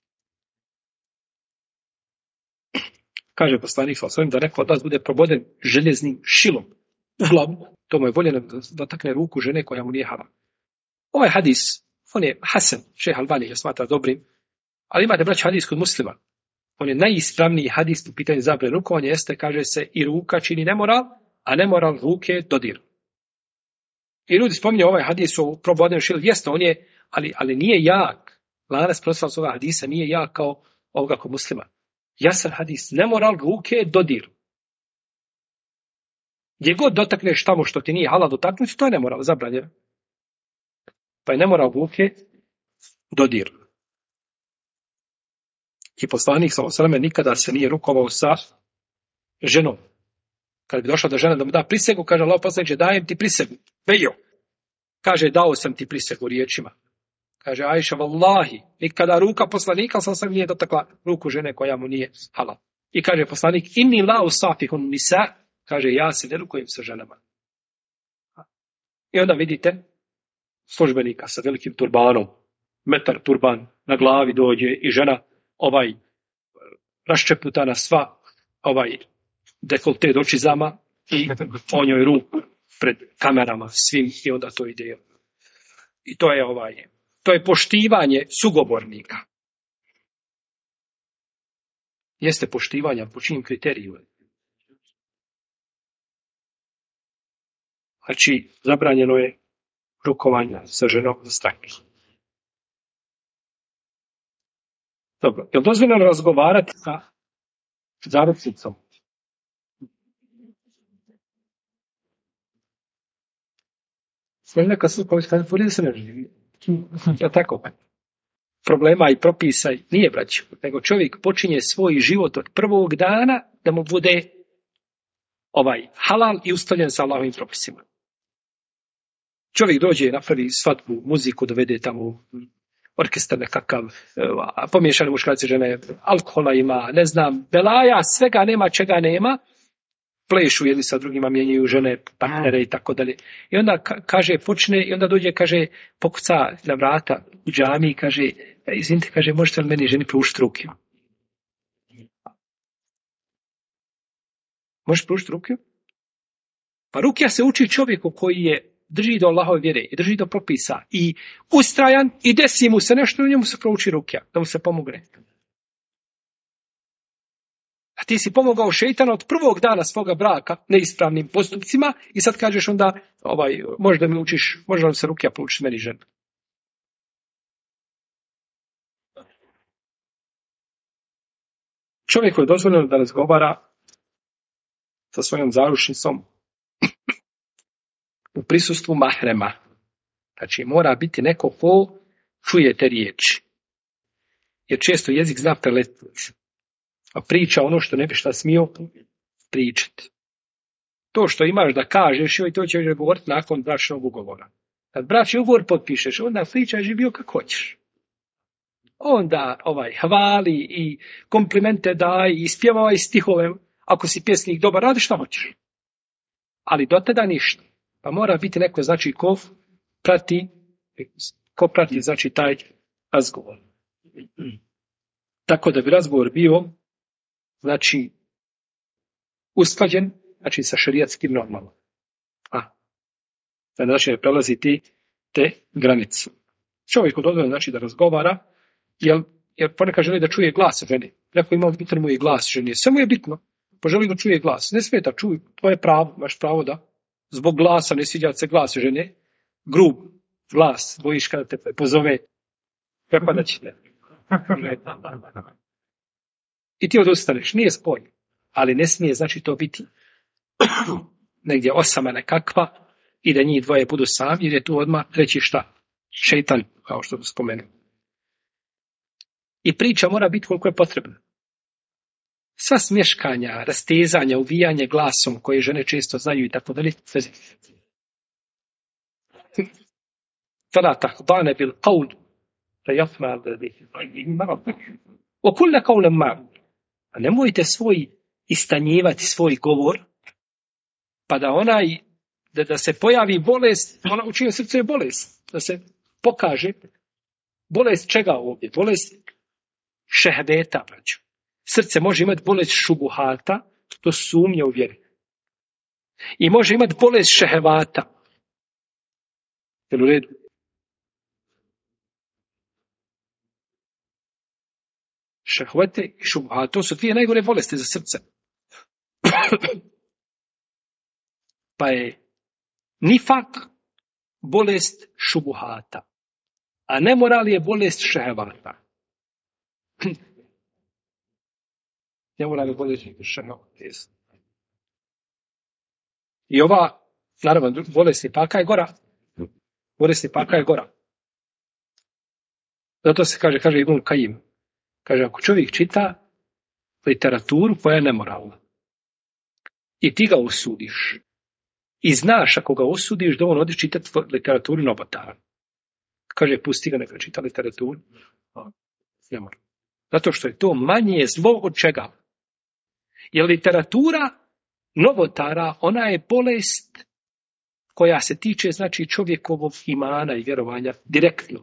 Kaže poslanik sallallahu alejhi ve sellem da neko od nas bude proboden željeznim šilom u glavu, to mu je voljeno da dotakne ruku žene koja mu nije haram. Ovaj hadis, on je hasan, šejh Albani ga smatra dobrim, ali imate, braći, hadis kod Muslima. On je najispravniji hadis u pitanju zabrane rukovanja, jeste, kaže se, i ruka čini nemoral, a nemoral ruke dodir. I ljudi spominju ovaj hadis o probodenom šilu, jeste, on je, ali nije jak. Lanac prenoslaca ovoga hadisa nije jak kao ovoga kod Muslima. Jasan hadis, nemoral ruke dodir. Gdje god dotakneš tamo što ti nije halal dotaknuti, to je nemoral, zabranjeno. Pa je nemoral ruke dodir. I poslanik sallallahu alejhi ve sellem nikada se nije rukovao sa ženom. Kad bi došla da žena da mu da prisegu, kaže Allah poslaniče, dajem ti prisegu. Bejo. Kaže, dao sam ti prisegu riječima. Kaže Ajša, vallahi, nikada ruka poslanika sam nije dotakla ruku žene koja mu nije halal. I kaže poslanik, inni la usafihun nisa, kaže, ja se ne rukujem sa ženama. I onda vidite službenika sa velikim turbanom, metar turban na glavi dođe i žena raščeputana sva, dekolte do čizama i on joj ruku pred kamerama svim i onda to ide. I to je poštivanje sugovornika. Jeste poštivanja po čijim kriteriju? Znači, zabranjeno je rukovanje sa ženom za stranke. Dobro, je li dozvoljeno razgovarati sa zaručnicom? Sve neka su koji se ne živi. Ja tako. Problema i propisa nije, braćo, nego čovjek počinje svoj život od prvog dana da mu bude halal i ustaljen sa Allahovim propisima. Čovjek dođe, napravi svadbu, muziku, dovede tamo orkestar nekakav, pomiješane muškarci, žene, alkohola ima, ne znam, belaja, svega nema, čega nema, plešu jedni sa drugima, mijenjaju žene, partnere i tako dalje. I onda počne, i onda dođe, kaže, pokuca na vrata u džamiji, kaže, izvinite, kaže, možete li meni ženi pružiti ruke? Možeš pružiti ruke? Pa rukija se uči čovjeku koji je drži do Allahove vjere i drži do propisa i ustrajan i desi mu se nešto, njemu se prouči rukija, da mu se pomogne. A ti si pomogao šejtanu od prvog dana svoga braka neispravnim postupcima i sad kažeš onda, možda mi učiš, možda se rukija proučiš meni žena. Čovjeku je dozvoljeno da razgovara sa svojom zaručnicom u prisustvu mahrema. Znači, mora biti neko ko čuje te riječi. Jer često jezik zna preletiti. A priča ono što ne bi šta smio pričati. To što imaš da kažeš, i to ćeš govoriti nakon bračnog ugovora. Kad bračni ugovor potpišeš, onda pričaš živio kako hoćeš. Onda hvali i komplimente daj i spjevaj stihove. Ako si pjesnik dobar, radi šta hoćeš. Ali do tada ništa. Pa mora biti neko, znači, ko prati, znači, taj razgovor. Tako da bi razgovor bio, znači, usklađen, znači, sa šerijatskim normama. Znači, ne prelazi te granice. Čovjek dozvoljeno, znači, da razgovara, jer ponekad želi da čuje glas žene. Neko ima bitan mu je glas žene. Sve mu je bitno. Poželi da čuje glas. Ne smeta, čuj, to je pravo, imaš pravo da zbog glasa ne sviđa se glas žene. Grub glas, bojiš kada te pozove. Prepada će te. I ti odustaneš, nije spoj. Ali ne smije, znači, to biti negdje osama nekakva i da njih dvoje budu sami, jer je tu odmah treći šta? Šejtan, kao što spomenem. I priča mora biti koliko je potrebna. Sva smješkanja, rastezanja, uvijanje glasom koje žene često znaju i tako dalje. Fala tahdane bil qawl fayatma alladhi marad. Wa kullu qawlan ma'ruf. A nemojte istanjivati svoj govor, pa da da se pojavi bolest, ona u čijem srcu je bolest, da se pokaže bolest čega ovdje? Bolest šehveta, braćo. Srce može imati bolest šubuhata, to sumnje u vjeri. I može imati bolest šehevata. Jel u redu? Šehvete i šubuhata, to su dvije najgore bolesti za srce. Pa je nifak bolest šubuhata, a nemoral je bolest šehevata. Nemoral je bolest šehevata. I ova, naravno, bolest paka je gora. Bolest paka je gora. Zato se kaže Ibn Kajim, kaže, ako čovjek čita literaturu koja je nemoralna i ti ga osudiš i znaš ako ga osudiš da on ode čitati literaturu nobotara. Kaže, pusti ga, neka čita literaturu. Ne mora. Zato što je to manje zlo od čega. Jer literatura novotara, ona je bolest koja se tiče, znači, čovjekovog imana i vjerovanja direktno.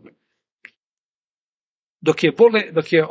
Dok je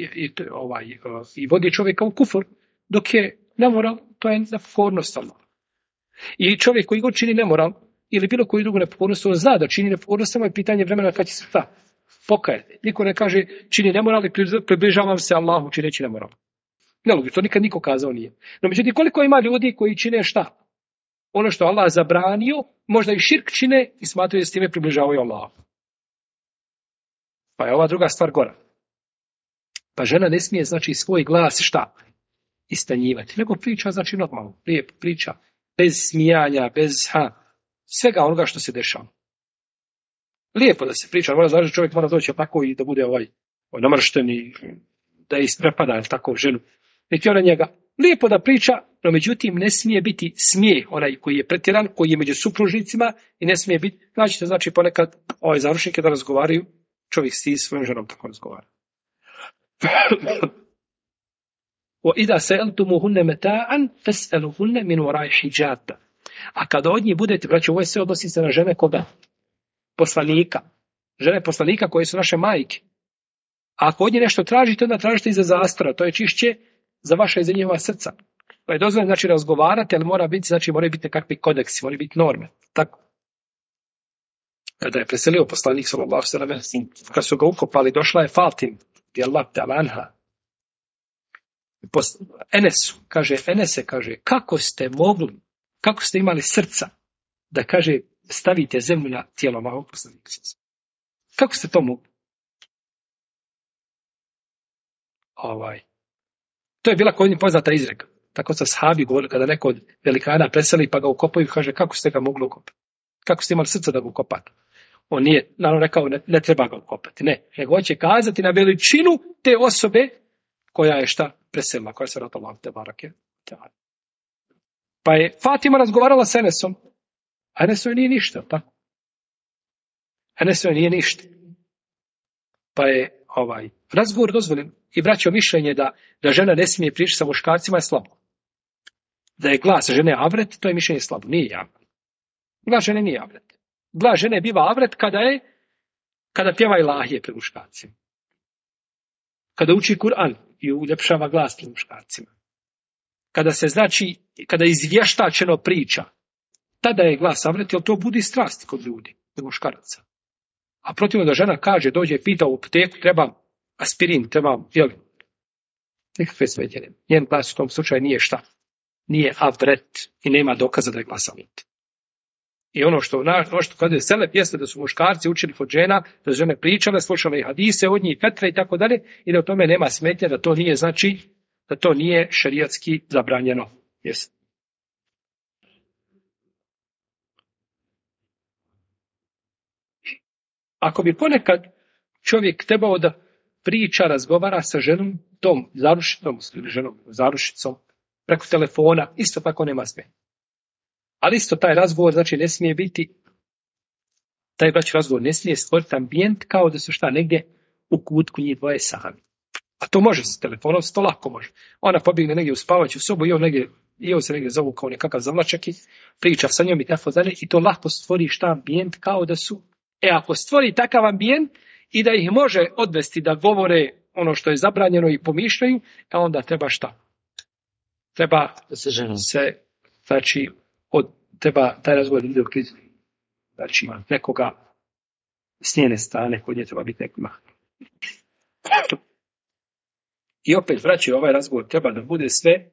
i vodi čovjeka u kufur, dok je nemoral, to je nepokornost Allah. I čovjek koji god čini nemoral, ili bilo koju drugu nepokornost, on zna da čini nepokornost, samo je pitanje vremena kad će se pokajati. Niko ne kaže čini nemoral i približavam se Allahu čineći nemoral. Nelogično, to nikad niko kazao nije. No međutim, koliko ima ljudi koji čine šta? Ono što Allah zabranio, možda i širk čine i smatraju da s time približavaju Allahu. Pa je ova druga stvar gora. Pa žena ne smije, znači, svoj glas šta? Istanjivati. Nego priča, znači, normalno. Lijepo priča. Bez smijanja, bez svega onoga što se dešava. Lijepo da se priča. Mora znači čovjek mora doći tako i da bude namršteni, da je isprepada tako ženu. Niti ona njega. Lijepo da priča, no međutim ne smije biti smijeh, onaj koji je pretjeran, koji je među supružnicima i ne smije biti, znači ponekad završnik kada razgovaraju, čovjek s svojom ženom tako razgovara. وَإِذَا سَأَلْتُمُهُنَّ مَتَاعًا فَاسْأَلُهُنَّ مِنْ وَرَاءِ حِجَابٍ. A kada od njih budete, braćo, ovo se odnosi se na žene koga? Poslanika. Žene poslanika koje su naše majke. A ako od njih nešto tražite, onda tražite iza zastora. To je čišće za vaša i za njihova srca. To je dozvoljeno, znači, razgovarati, ali moraju biti nekakvi kodeksi, moraju biti norme. Tako. Kada je preselio poslanik sallallahu alejhi ve sellem, kad su ga ukopali, došla je Fatim, radijallahu ta'ala anha. Enese kaže, kako ste imali srca da, kaže, stavite zemlju na tijelo Allahovog poslanika. Kako ste to mogli? To je bila kod njih poznata izreka. Tako sa sahabi govorili kada neko od velikana preseli pa ga ukopaju, kaže, kako ste ga mogli ukopati? Kako ste imali srca da ga ukopate? On nije, naravno, rekao, ne treba ga ukopati. Ne, nego hoće kazati na veličinu te osobe koja je preselila, koja se ratala te barake. Pa je Fatima razgovarala s Enesom, a Enesoj nije ništa, tako? Enesoj nije ništa. Pa je razgovor dozvoljen i vraćao mišljenje da žena ne smije pričati sa muškarcima je slabo. Da je glas žene avret, to je mišljenje slabo, nije javno. Glas žene nije avret. Glas žene biva avret kada pjeva ilahije pred muškarcima. Kada uči Kur'an i uljepšava glas pred muškarcima. Kada izvještačeno priča, tada je glas avret, jer to budi strasti kod ljudi, kod muškaraca. A protivno da žena kaže, dođe i pita u apoteku, treba aspirin, treba, nikakve svetljene. Njen glas u tom slučaju nije nije avret i nema dokaza da je glas avret. I ono što kada je selef jeste da su muškarci učili kod žena, da su žene pričale, slušale hadise od njih, fetre i tako dalje, i da u tome nema smetnje, da to nije, da to nije šerijatski zabranjeno. Jeste. Ako bi ponekad čovjek trebao da priča, razgovara sa ženom, tom zarušitom, ženom zarušicom, preko telefona, isto tako nema smetnje. Ali isto taj razgovor, znači, ne smije biti, taj razgovor ne smije stvoriti ambijent kao da su negdje u kutku njih dvoje sami. A to može s telefonom, to lako može. Ona pobjegne negdje u spavaću sobu i on se negdje zovu kao nekakav zavlačak i priča sa njom i tako dalje i to lako stvori ambijent kao da su. Ako stvori takav ambijent i da ih može odvesti da govore ono što je zabranjeno i pomišljaju, onda treba Treba treba taj razgovor ide u krizu. Znači, nekoga s njene strane, kod nje treba biti nekima. I opet, vraći, ovaj razgovor treba da bude sve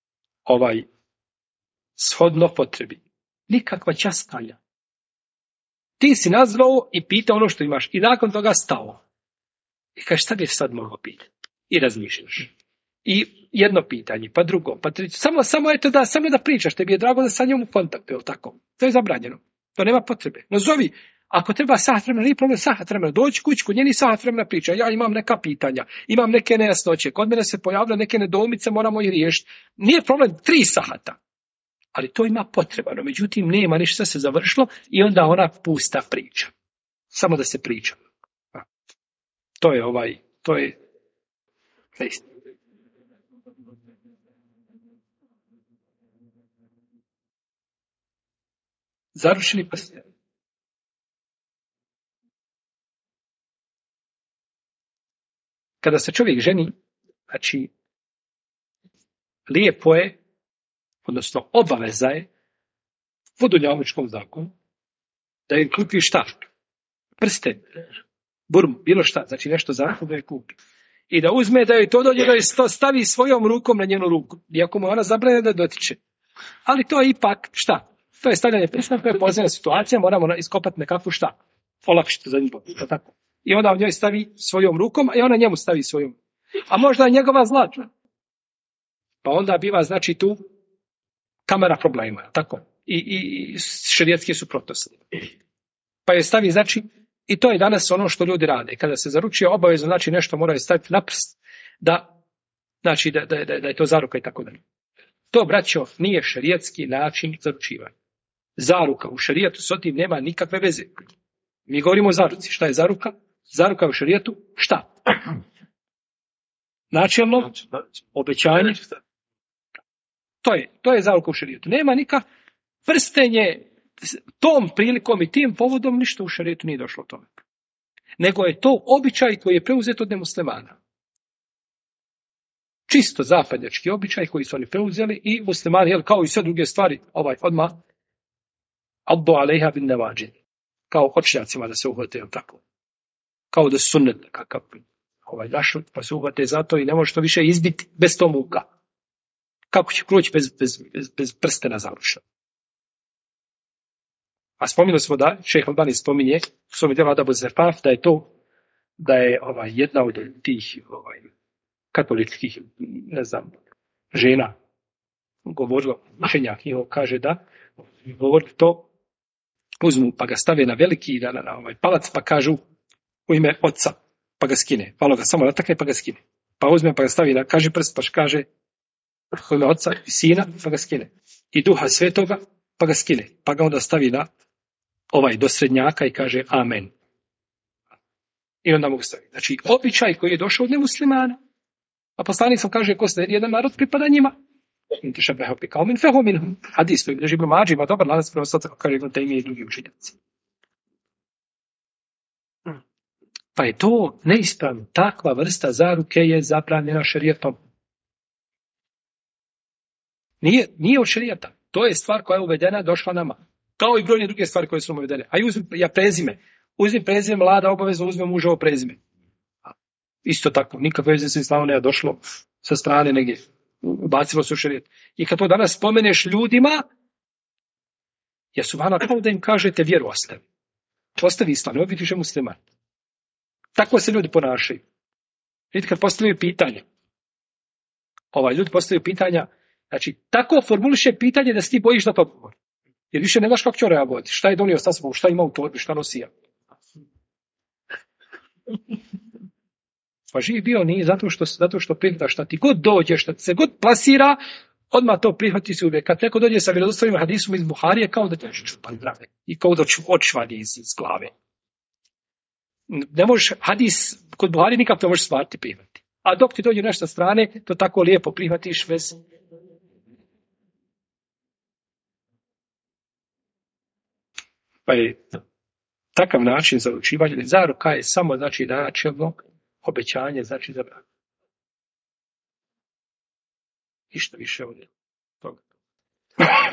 shodno potrebi. Nikakva časkanja. Ti si nazvao i pitao ono što imaš i nakon toga stao. I kažeš, šta bi sad mogao pitati? I razmišljaš. I jedno pitanje, pa drugo, pa treće. Samo da pričaš, tebi je drago da sa njom u kontaktu, je li tako? To je zabranjeno. To nema potrebe. No zovi, ako treba sat vremena, nije problem sat vremena, dođi kući kod njeni sat vremena priča, ja imam neka pitanja, imam neke nejasnoće, kod mene se pojavile neke nedoumice, moramo ih riješiti. Nije problem 3 sata, ali to ima potreba, no međutim nema ništa se završilo i onda ona pusta priča. samo da se priča. To je neistina. Zaručeni prsten. Kada se čovjek ženi, znači, lijepo je, odnosno obaveza je, po dunjalučkom zakonu, da im kupi šta? Prsten, burmu, bilo šta, znači nešto zakon da je kupi. I da uzme, da joj to dođe, da joj to stavi svojom rukom na njenu ruku. Iako mu ona zabranjena da dotiče. Ali to je ipak šta? To je stavljanje prstena, to je poznana situacija, moramo iskopati nekakvu šta? Olakšiti za njim, tako. I onda on njoj stavi svojom rukom, a i ona njemu stavi svojom. A možda je njegova zlatna. Pa onda biva, znači, tu kamera problema, tako. I šerijatske suprotnosti. Pa je stavi, znači, i to je danas ono što ljudi rade. Kada se zaručuje obavezno, znači nešto moraju staviti na prst, znači da je to zaruka i tako dalje. To, braćo, nije šerijatski način zaručivanja. Zaruka u šerijatu s tim nema nikakve veze. Mi govorimo o zaruci. Šta je zaruka? Zaruka u šerijatu šta? Načelno obećanje. To je zaruka u šerijatu. Nema nikakve prstenje tom prilikom i tim povodom ništa u šerijatu nije došlo o tome. Nego je to običaj koji je preuzet od nemuslimana. Čisto zapadnjački običaj koji su oni preuzeli i muslimani, jel, kao i sve druge stvari, odmah abdu alejha bin nevađin. Kao očnjacima da se uhvate, jel tako? Kao da su sunnet nekakav našo, pa se uhvate zato i ne može to više izbiti bez to muka. Kako će proći bez prstena zaručena? A spominuli smo da šejh Albani spominje u svom djelu Adabu Zefaf da je jedna od tih katoličkih, žena govorila, učenjak njihov kaže da govori to, uzmu pa ga stave na veliki na palac pa kažu u ime oca pa ga skine, palo ga samo natakne pa ga skine, pa uzme pa ga stavi na kaži prst pa kaže u ime oca i sina pa ga skine i duha svetoga pa ga skine, pa ga onda stavi na do srednjaka i kaže amen. I onda mogu staviti. Znači, običaj koji je došao od nemuslimana. A poslanik sam kaže, ko se jedan narod pripada njima. Hadis koji drži Ibn Mađi, ima dobar lanac prenoslaca, kaže Ibn Tejmije i drugi učenjaci. Pa je to neispravno. Takva vrsta zaruke je zabranjena šerijatom. Nije od šerijata. To je stvar koja je uvedena, došla nama. Kao i brojne druge stvari koje su nam uvedene. A uzmem prezime mlada, obavezno uzmem muževo prezime. Isto tako, nikakve veze sa islamom ne došlo sa strane negdje. Bacilo se u šerijat. I kad to danas spomeneš ljudima, subhana kao da im kažete vjeru ostavi. Ostavi islam, ne biti musliman. Tako se ljudi ponašaju. Vidite kad postavljaju pitanje. Ljudi postavljaju pitanja, znači tako formuliše pitanje da se ti bojiš da to odgovori. Jer više ne znaš kako će reagovati. Šta je donio sa sobom, šta ima u torbi, šta nosija. Pa živ bio nije zato što prihvata šta ti god dođe, šta ti se god plasira, odmah to prihvati se uvijek. Kad neko dođe sa vjerodostojnim hadisom iz Buharije, kao da te čupan zdrave. I kao da očvani iz glave. Ne možeš, hadis kod Buharije nikako ne možeš stvariti prihvati. A dok ti dođe nešto sa strane, to tako lijepo prihvatiš bez... Pa je takav način zaručivanja, zaruka je samo znači načelno obećanje, znači za brak. Ništa više od toga.